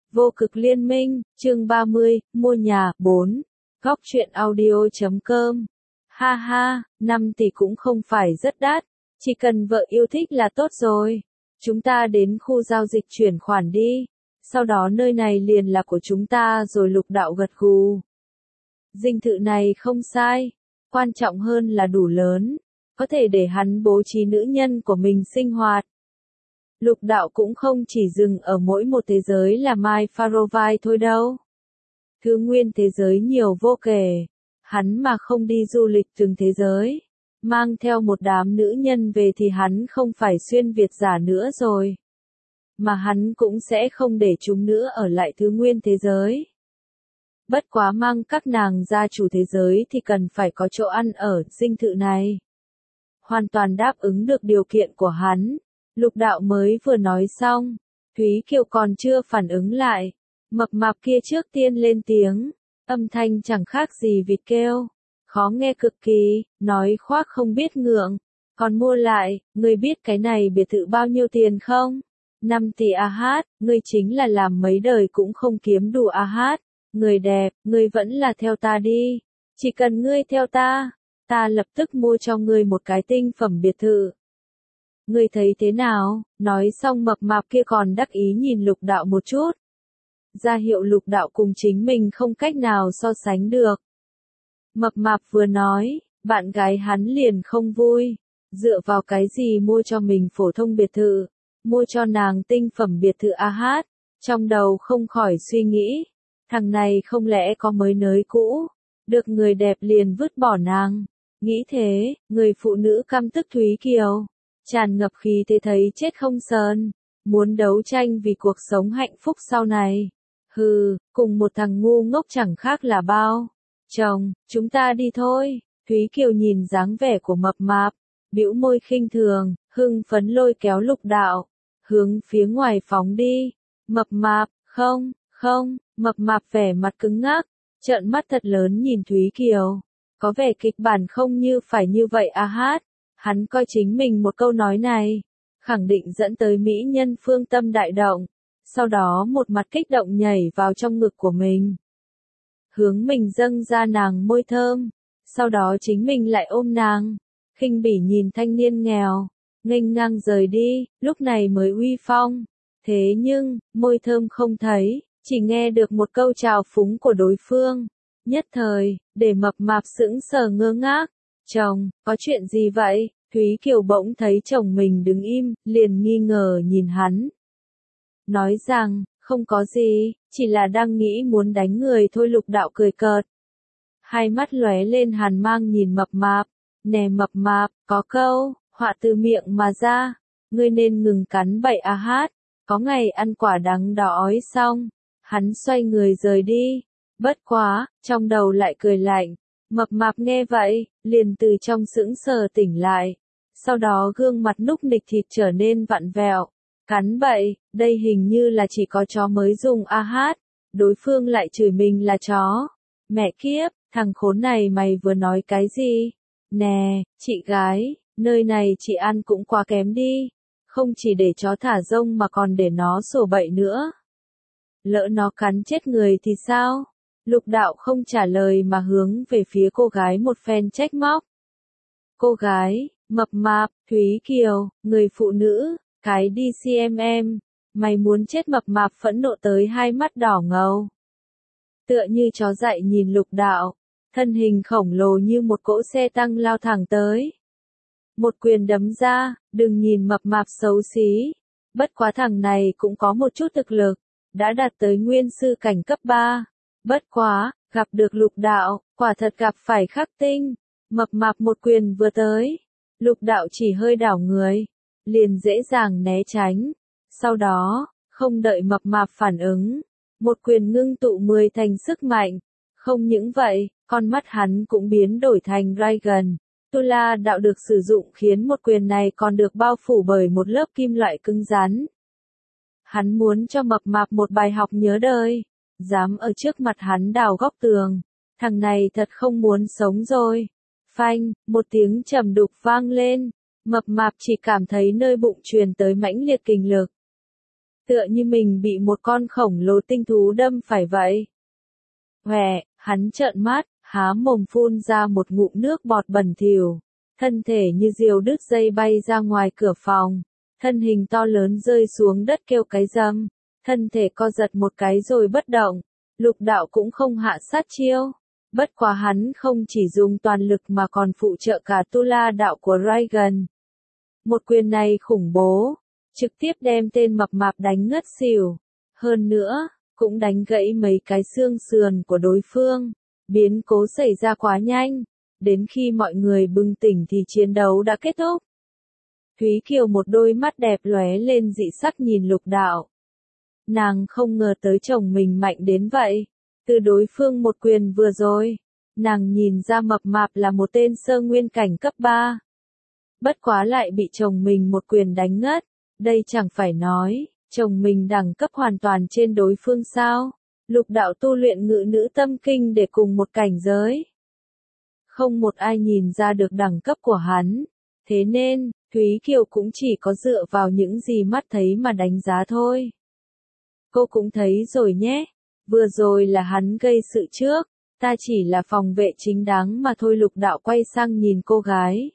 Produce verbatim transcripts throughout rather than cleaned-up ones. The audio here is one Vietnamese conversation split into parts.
Vô cực liên minh, chương ba mươi, mua nhà, bốn. Góc truyện audio chấm com. Ha ha, năm tỷ cũng không phải rất đắt, chỉ cần vợ yêu thích là tốt rồi. Chúng ta đến khu giao dịch chuyển khoản đi, sau đó nơi này liền là của chúng ta rồi. Lục đạo gật gù. Dinh thự này không sai, quan trọng hơn là đủ lớn, có thể để hắn bố trí nữ nhân của mình sinh hoạt. Lục đạo cũng không chỉ dừng ở mỗi một thế giới là Mai Farovai thôi đâu. Thứ nguyên thế giới nhiều vô kể, hắn mà không đi du lịch từng thế giới, mang theo một đám nữ nhân về thì hắn không phải xuyên Việt giả nữa rồi. Mà hắn cũng sẽ không để chúng nữa ở lại thứ nguyên thế giới. Bất quá mang các nàng ra chủ thế giới thì cần phải có chỗ ăn ở. Dinh thự này hoàn toàn đáp ứng được điều kiện của hắn. Lục đạo mới vừa nói xong, Thúy Kiều còn chưa phản ứng lại, mập mạp kia trước tiên lên tiếng, âm thanh chẳng khác gì vịt kêu, khó nghe cực kỳ, nói khoác không biết ngượng, còn mua lại, ngươi biết cái này biệt thự bao nhiêu tiền không? năm tỷ a hát, ngươi chính là làm mấy đời cũng không kiếm đủ a hát, người đẹp, ngươi vẫn là theo ta đi, chỉ cần ngươi theo ta, ta lập tức mua cho ngươi một cái tinh phẩm biệt thự. Ngươi thấy thế nào? Nói xong mập mạp kia còn đắc ý nhìn lục đạo một chút. Ra hiệu lục đạo cùng chính mình không cách nào so sánh được. Mập mạp vừa nói, bạn gái hắn liền không vui. Dựa vào cái gì mua cho mình phổ thông biệt thự, mua cho nàng tinh phẩm biệt thự a hát, trong đầu không khỏi suy nghĩ. Thằng này không lẽ có mới nới cũ, được người đẹp liền vứt bỏ nàng. Nghĩ thế, người phụ nữ căm tức Thúy Kiều, tràn ngập khí thế thấy chết không sờn, muốn đấu tranh vì cuộc sống hạnh phúc sau này. Hừ, cùng một thằng ngu ngốc chẳng khác là bao. Chồng, chúng ta đi thôi. Thúy Kiều nhìn dáng vẻ của mập mạp, bĩu môi khinh thường, hưng phấn lôi kéo lục đạo, hướng phía ngoài phóng đi. Mập mạp, không, không, mập mạp vẻ mặt cứng ngắc, trợn mắt thật lớn nhìn Thúy Kiều. Có vẻ kịch bản không như phải như vậy a hát. Hắn coi chính mình một câu nói này, khẳng định dẫn tới mỹ nhân phương tâm đại động, sau đó một mặt kích động nhảy vào trong ngực của mình. Hướng mình dâng ra nàng môi thơm, sau đó chính mình lại ôm nàng, khinh bỉ nhìn thanh niên nghèo, nghênh ngang rời đi, lúc này mới uy phong. Thế nhưng, môi thơm không thấy, chỉ nghe được một câu chào phúng của đối phương. Nhất thời, để mập mạp sững sờ ngơ ngác. Chồng, có chuyện gì vậy? Thúy Kiều bỗng thấy chồng mình đứng im, liền nghi ngờ nhìn hắn. Nói rằng, không có gì, chỉ là đang nghĩ muốn đánh người thôi. Lục đạo cười cợt. Hai mắt lóe lên hàn mang nhìn mập mạp. Nè mập mạp, có câu, họa từ miệng mà ra. Ngươi nên ngừng cắn bậy a hát. Có ngày ăn quả đắng đói xong. Hắn xoay người rời đi. Bất quá, trong đầu lại cười lạnh. Mập mạp nghe vậy, liền từ trong sững sờ tỉnh lại. Sau đó gương mặt núc nịch thịt trở nên vặn vẹo. Cắn bậy, đây hình như là chỉ có chó mới dùng a hát. Đối phương lại chửi mình là chó. Mẹ kiếp, thằng khốn này mày vừa nói cái gì? Nè, chị gái, nơi này chị ăn cũng quá kém đi. Không chỉ để chó thả rông mà còn để nó sổ bậy nữa. Lỡ nó cắn chết người thì sao? Lục đạo không trả lời mà hướng về phía cô gái một phen trách móc. Cô gái, mập mạp, Thúy Kiều, người phụ nữ, cái đi xem em, mày muốn chết. Mập mạp phẫn nộ tới hai mắt đỏ ngầu. Tựa như chó dại nhìn lục đạo, thân hình khổng lồ như một cỗ xe tăng lao thẳng tới. Một quyền đấm ra, đừng nhìn mập mạp xấu xí, bất quá thằng này cũng có một chút thực lực, đã đạt tới nguyên sư cảnh cấp ba. Bất quá, gặp được lục đạo, quả thật gặp phải khắc tinh. Mập mạp một quyền vừa tới, lục đạo chỉ hơi đảo người, liền dễ dàng né tránh. Sau đó, không đợi mập mạp phản ứng, một quyền ngưng tụ mười thành sức mạnh. Không những vậy, con mắt hắn cũng biến đổi thành Dragon. Tu La đạo được sử dụng khiến một quyền này còn được bao phủ bởi một lớp kim loại cứng rắn. Hắn muốn cho mập mạp một bài học nhớ đời. Dám ở trước mặt hắn đào góc tường, thằng này thật không muốn sống rồi. Phanh, một tiếng trầm đục vang lên, mập mạp chỉ cảm thấy nơi bụng truyền tới mãnh liệt kình lực. tựa như mình bị một con khổng lồ tinh thú đâm phải vậy. Hòe, hắn trợn mắt, há mồm phun ra một ngụm nước bọt bẩn thỉu, thân thể như diều đứt dây bay ra ngoài cửa phòng, thân hình to lớn rơi xuống đất kêu cái rầm, thân thể co giật một cái rồi bất động. Lục đạo cũng không hạ sát chiêu, bất quá hắn không chỉ dùng toàn lực mà còn phụ trợ cả tu la đạo của Raigan. Một quyền này khủng bố, trực tiếp đem tên mập mạp đánh ngất xỉu, hơn nữa, cũng đánh gãy mấy cái xương sườn của đối phương. Biến cố xảy ra quá nhanh, đến khi mọi người bừng tỉnh thì chiến đấu đã kết thúc. Thúy Kiều một đôi mắt đẹp lóe lên dị sắc nhìn lục đạo. Nàng không ngờ tới chồng mình mạnh đến vậy. Từ đối phương một quyền vừa rồi, nàng nhìn ra mập mạp là một tên sơ nguyên cảnh cấp ba. Bất quá lại bị chồng mình một quyền đánh ngất. Đây chẳng phải nói, chồng mình đẳng cấp hoàn toàn trên đối phương sao? Lục đạo tu luyện ngự nữ tâm kinh để cùng một cảnh giới. Không một ai nhìn ra được đẳng cấp của hắn. Thế nên, Thúy Kiều cũng chỉ có dựa vào những gì mắt thấy mà đánh giá thôi. Cô cũng thấy rồi nhé. Vừa rồi là hắn gây sự trước. Ta chỉ là phòng vệ chính đáng mà thôi. Lục đạo quay sang nhìn cô gái.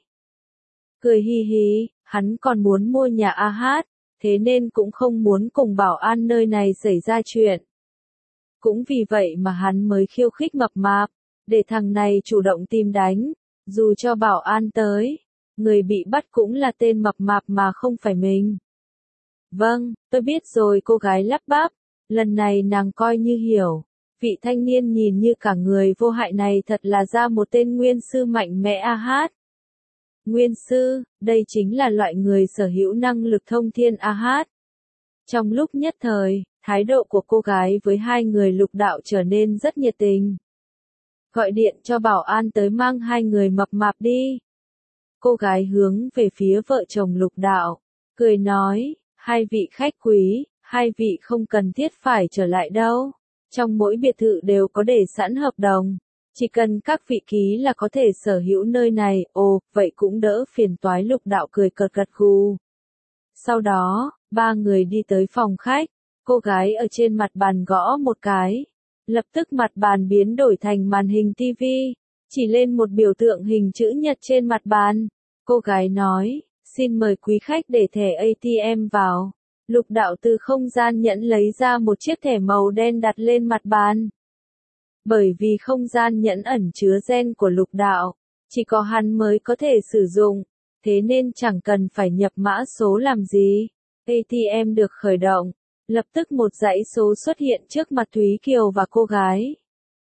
Cười hi hi, hắn còn muốn mua nhà a hát. Thế nên cũng không muốn cùng bảo an nơi này xảy ra chuyện. Cũng vì vậy mà hắn mới khiêu khích mập mạp, để thằng này chủ động tìm đánh, dù cho bảo an tới, người bị bắt cũng là tên mập mạp mà không phải mình. Vâng, tôi biết rồi, cô gái lắp bắp, lần này nàng coi như hiểu, vị thanh niên nhìn như cả người vô hại này thật là ra một tên nguyên sư mạnh mẽ a hát. Nguyên sư, đây chính là loại người sở hữu năng lực thông thiên a hát. Trong lúc nhất thời, thái độ của cô gái với hai người lục đạo trở nên rất nhiệt tình. Gọi điện cho bảo an tới mang hai người mập mạp đi. Cô gái hướng về phía vợ chồng lục đạo, cười nói, hai vị khách quý, hai vị không cần thiết phải trở lại đâu. Trong mỗi biệt thự đều có để sẵn hợp đồng. Chỉ cần các vị ký là có thể sở hữu nơi này, ồ, vậy cũng đỡ phiền toái. Lục đạo cười cợt gật gù. Sau đó, ba người đi tới phòng khách, cô gái ở trên mặt bàn gõ một cái. Lập tức mặt bàn biến đổi thành màn hình tivi, chỉ lên một biểu tượng hình chữ nhật trên mặt bàn. Cô gái nói, xin mời quý khách để thẻ a tê em vào. Lục đạo từ không gian nhẫn lấy ra một chiếc thẻ màu đen đặt lên mặt bàn. Bởi vì không gian nhẫn ẩn chứa gen của lục đạo, chỉ có hắn mới có thể sử dụng, thế nên chẳng cần phải nhập mã số làm gì. a tê em được khởi động, lập tức một dãy số xuất hiện trước mặt Thúy Kiều và cô gái.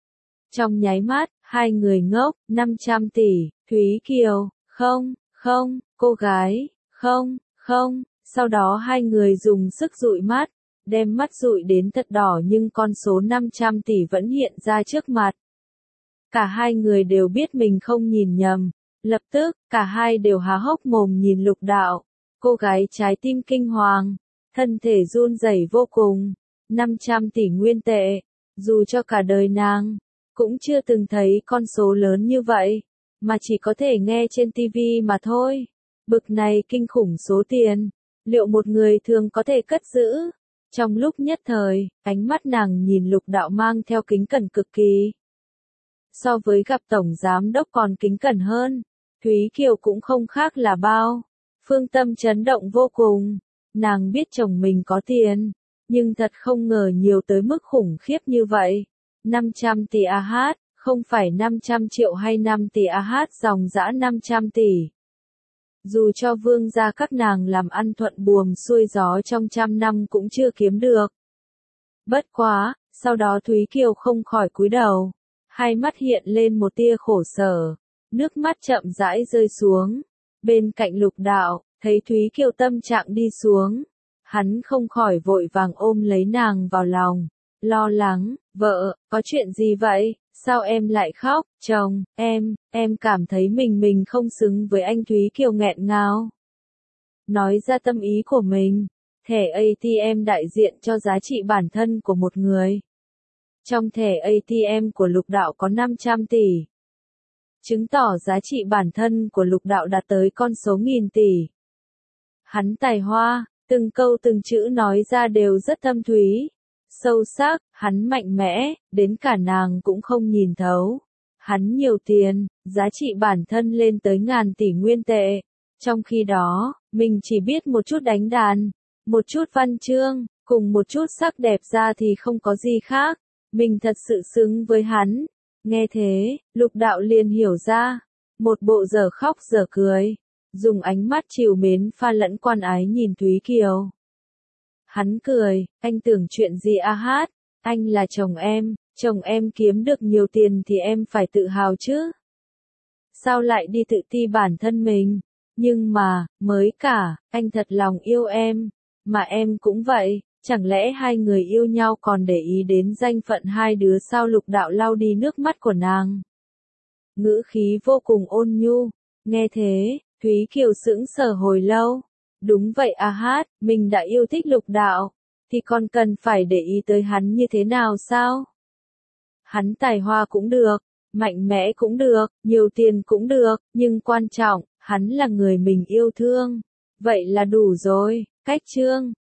Trong nháy mắt, hai người ngốc, năm trăm tỷ, Thúy Kiều, không, không, cô gái, không, không, sau đó hai người dùng sức dụi mắt, đem mắt dụi đến thật đỏ nhưng con số năm trăm tỷ vẫn hiện ra trước mặt. Cả hai người đều biết mình không nhìn nhầm, lập tức, cả hai đều há hốc mồm nhìn lục đạo, cô gái trái tim kinh hoàng, thân thể run rẩy vô cùng, năm trăm tỷ nguyên tệ, dù cho cả đời nàng, cũng chưa từng thấy con số lớn như vậy, mà chỉ có thể nghe trên tivi mà thôi. Bực này kinh khủng số tiền, liệu một người thường có thể cất giữ? Trong lúc nhất thời, ánh mắt nàng nhìn lục đạo mang theo kính cẩn cực kỳ. So với gặp tổng giám đốc còn kính cẩn hơn, Thúy Kiều cũng không khác là bao. Phương tâm chấn động vô cùng, nàng biết chồng mình có tiền, nhưng thật không ngờ nhiều tới mức khủng khiếp như vậy. năm trăm tỷ a hát, không phải năm trăm triệu hay năm tỷ a hát dòng dã năm trăm tỷ. Dù cho vương gia các nàng làm ăn thuận buồm xuôi gió trong trăm năm cũng chưa kiếm được. Bất quá, sau đó Thúy Kiều không khỏi cúi đầu, hai mắt hiện lên một tia khổ sở, nước mắt chậm rãi rơi xuống. Bên cạnh lục đạo, thấy Thúy Kiều tâm trạng đi xuống, hắn không khỏi vội vàng ôm lấy nàng vào lòng, lo lắng, vợ, có chuyện gì vậy? Sao em lại khóc? Chồng, em, em cảm thấy mình mình không xứng với anh. Thúy Kiều nghẹn ngào nói ra tâm ý của mình. Thẻ a tê em đại diện cho giá trị bản thân của một người. Trong thẻ a tê em của lục đạo có năm trăm tỷ. Chứng tỏ giá trị bản thân của lục đạo đạt tới con số nghìn tỷ. Hắn tài hoa, Từng câu từng chữ nói ra đều rất thâm thúy, sâu sắc, hắn mạnh mẽ, đến cả nàng cũng không nhìn thấu. Hắn nhiều tiền, giá trị bản thân lên tới ngàn tỷ nguyên tệ. Trong khi đó, mình chỉ biết một chút đánh đàn, một chút văn chương, cùng một chút sắc đẹp ra thì không có gì khác. Mình thật sự xứng với hắn. Nghe thế, Lục Đạo liền hiểu ra. Một bộ dở khóc dở cười, dùng ánh mắt trìu mến pha lẫn quan ái nhìn Thúy Kiều. Hắn cười, anh tưởng chuyện gì a hát, anh là chồng em, chồng em kiếm được nhiều tiền thì em phải tự hào chứ. Sao lại đi tự ti bản thân mình? Nhưng mà, mới cả, anh thật lòng yêu em, mà em cũng vậy, chẳng lẽ hai người yêu nhau còn để ý đến danh phận hai đứa sao? Lục Đạo lau đi nước mắt của nàng. Ngữ khí vô cùng ôn nhu, nghe thế, Thúy Kiều sững sờ hồi lâu. Đúng vậy a hát, mình đã yêu thích Lục Đạo, thì còn cần phải để ý tới hắn như thế nào sao? Hắn tài hoa cũng được, mạnh mẽ cũng được, nhiều tiền cũng được, nhưng quan trọng, hắn là người mình yêu thương. Vậy là đủ rồi, cách chương.